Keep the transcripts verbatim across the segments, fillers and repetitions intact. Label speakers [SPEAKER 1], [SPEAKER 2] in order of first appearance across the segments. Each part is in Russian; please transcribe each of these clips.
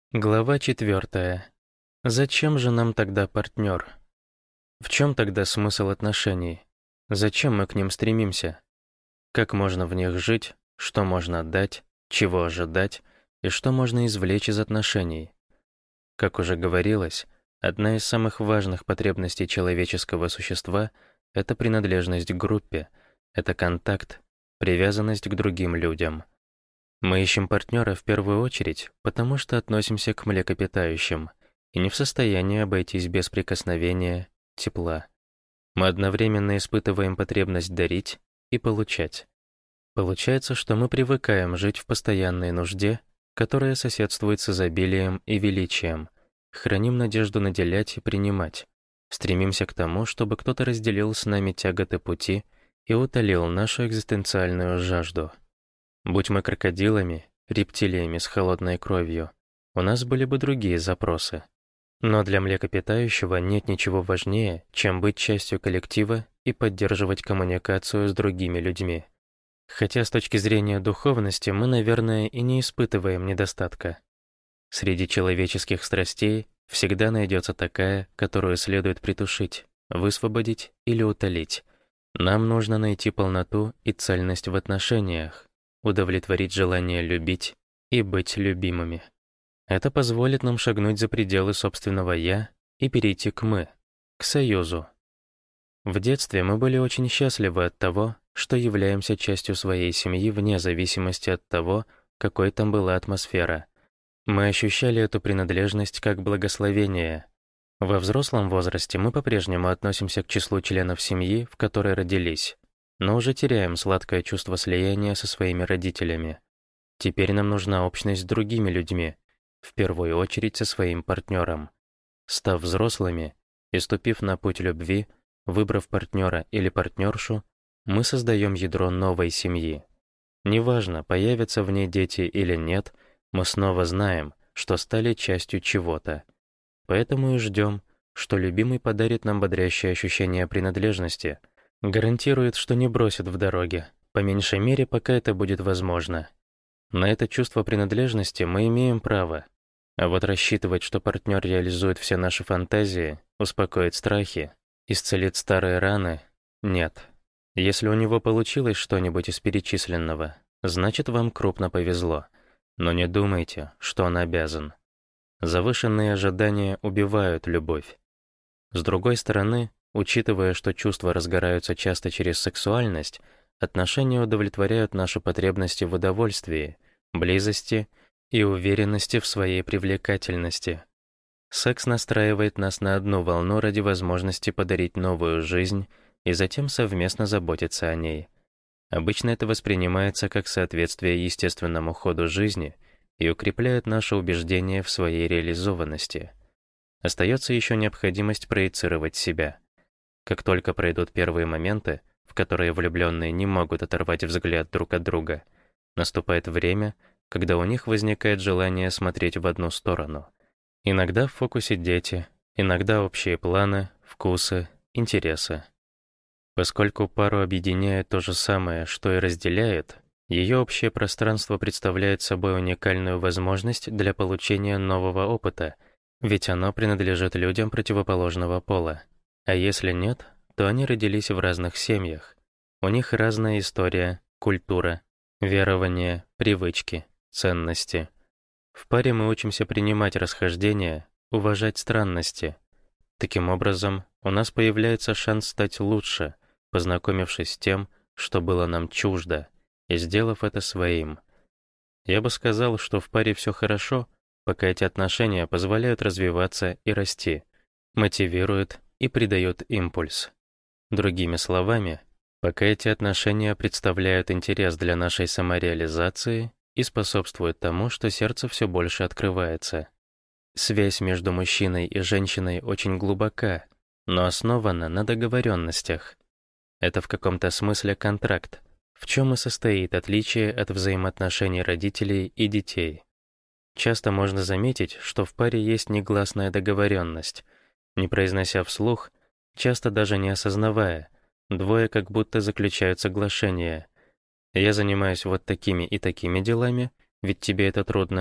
[SPEAKER 1] Глава четвертая. Зачем же нам тогда партнер? В чем тогда смысл отношений? Зачем мы к ним стремимся? Как можно в них жить? Что можно отдать? Чего ожидать? И что можно извлечь из отношений? Как уже говорилось, одна из самых важных потребностей человеческого существа — это принадлежность к группе, это контакт, привязанность к другим людям. Мы ищем партнера в первую очередь, потому что относимся к млекопитающим и не в состоянии обойтись без прикосновения, тепла. Мы одновременно испытываем потребность дарить и получать. Получается, что мы привыкаем жить в постоянной нужде, которая соседствует с изобилием и величием, храним надежду наделять и принимать, стремимся к тому, чтобы кто-то разделил с нами тяготы пути и утолил нашу экзистенциальную жажду. Будь мы крокодилами, рептилиями с холодной кровью, у нас были бы другие запросы. Но для млекопитающего нет ничего важнее, чем быть частью коллектива и поддерживать коммуникацию с другими людьми. Хотя с точки зрения духовности мы, наверное, и не испытываем недостатка. Среди человеческих страстей всегда найдется такая, которую следует притушить, высвободить или утолить. Нам нужно найти полноту и цельность в отношениях, удовлетворить желание любить и быть любимыми. Это позволит нам шагнуть за пределы собственного «я» и перейти к «мы», к союзу. В детстве мы были очень счастливы от того, что являемся частью своей семьи вне зависимости от того, какой там была атмосфера. Мы ощущали эту принадлежность как благословение. Во взрослом возрасте мы по-прежнему относимся к числу членов семьи, в которой родились, но уже теряем сладкое чувство слияния со своими родителями. Теперь нам нужна общность с другими людьми, в первую очередь со своим партнером. Став взрослыми и ступив на путь любви, выбрав партнера или партнершу, мы создаем ядро новой семьи. Неважно, появятся в ней дети или нет, мы снова знаем, что стали частью чего-то. Поэтому и ждем, что любимый подарит нам бодрящее ощущение принадлежности, гарантирует, что не бросит в дороге, по меньшей мере, пока это будет возможно. На это чувство принадлежности мы имеем право. А вот рассчитывать, что партнер реализует все наши фантазии, успокоит страхи, исцелит старые раны — нет. Если у него получилось что-нибудь из перечисленного, значит, вам крупно повезло. Но не думайте, что он обязан. Завышенные ожидания убивают любовь. С другой стороны, учитывая, что чувства разгораются часто через сексуальность, отношения удовлетворяют наши потребности в удовольствии, близости и уверенности в своей привлекательности. Секс настраивает нас на одну волну ради возможности подарить новую жизнь и затем совместно заботиться о ней. Обычно это воспринимается как соответствие естественному ходу жизни и укрепляет наше убеждение в своей реализованности. Остается еще необходимость проецировать себя. Как только пройдут первые моменты, в которые влюбленные не могут оторвать взгляд друг от друга, наступает время, когда у них возникает желание смотреть в одну сторону. Иногда в фокусе дети, иногда общие планы, вкусы, интересы. Поскольку пару объединяет то же самое, что и разделяет, ее общее пространство представляет собой уникальную возможность для получения нового опыта, ведь оно принадлежит людям противоположного пола. А если нет, то они родились в разных семьях. У них разная история, культура, верования, привычки, ценности. В паре мы учимся принимать расхождения, уважать странности. Таким образом, у нас появляется шанс стать лучше, познакомившись с тем, что было нам чуждо, и сделав это своим. Я бы сказал, что в паре все хорошо, пока эти отношения позволяют развиваться и расти, мотивируют и придают импульс. Другими словами, пока эти отношения представляют интерес для нашей самореализации и способствуют тому, что сердце все больше открывается. Связь между мужчиной и женщиной очень глубока, но основана на договоренностях. Это в каком-то смысле контракт, в чем и состоит отличие от взаимоотношений родителей и детей. Часто можно заметить, что в паре есть негласная договоренность. Не произнося вслух, часто даже не осознавая, двое как будто заключают соглашение. Я занимаюсь вот такими и такими делами, ведь тебе это трудно.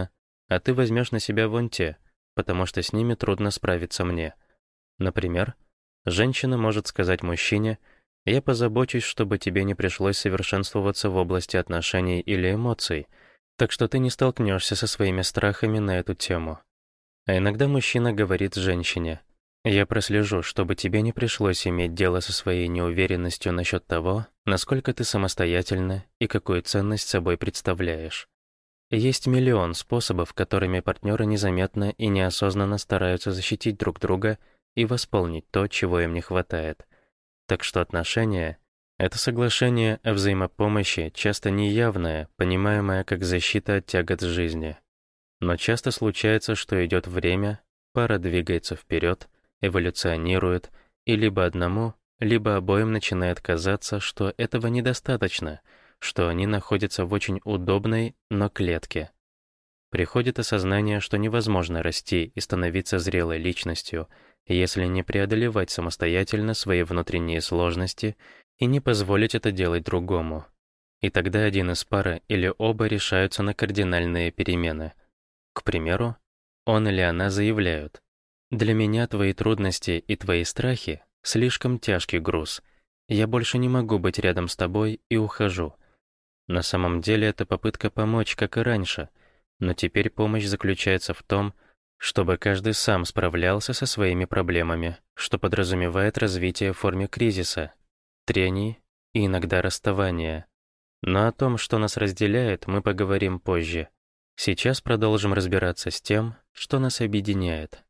[SPEAKER 1] а ты возьмешь на себя вон те, потому что с ними трудно справиться мне. Например, женщина может сказать мужчине: «Я позабочусь, чтобы тебе не пришлось совершенствоваться в области отношений или эмоций, так что ты не столкнешься со своими страхами на эту тему». А иногда мужчина говорит женщине: «Я прослежу, чтобы тебе не пришлось иметь дело со своей неуверенностью насчет того, насколько ты самостоятельна и какую ценность собой представляешь». Есть миллион способов, которыми партнеры незаметно и неосознанно стараются защитить друг друга и восполнить то, чего им не хватает. Так что отношения — это соглашение о взаимопомощи, часто неявное, понимаемое как защита от тягот жизни. Но часто случается, что идет время, пара двигается вперед, эволюционирует, и либо одному, либо обоим начинает казаться, что этого недостаточно, что они находятся в очень удобной, но клетке. Приходит осознание, что невозможно расти и становиться зрелой личностью, если не преодолевать самостоятельно свои внутренние сложности и не позволить это делать другому. И тогда один из пары или оба решаются на кардинальные перемены. К примеру, он или она заявляют: «Для меня твои трудности и твои страхи — слишком тяжкий груз. Я больше не могу быть рядом с тобой и ухожу». На самом деле это попытка помочь, как и раньше, но теперь помощь заключается в том, чтобы каждый сам справлялся со своими проблемами, что подразумевает развитие в форме кризиса, трений и иногда расставания. Но о том, что нас разделяет, мы поговорим позже. Сейчас продолжим разбираться с тем, что нас объединяет.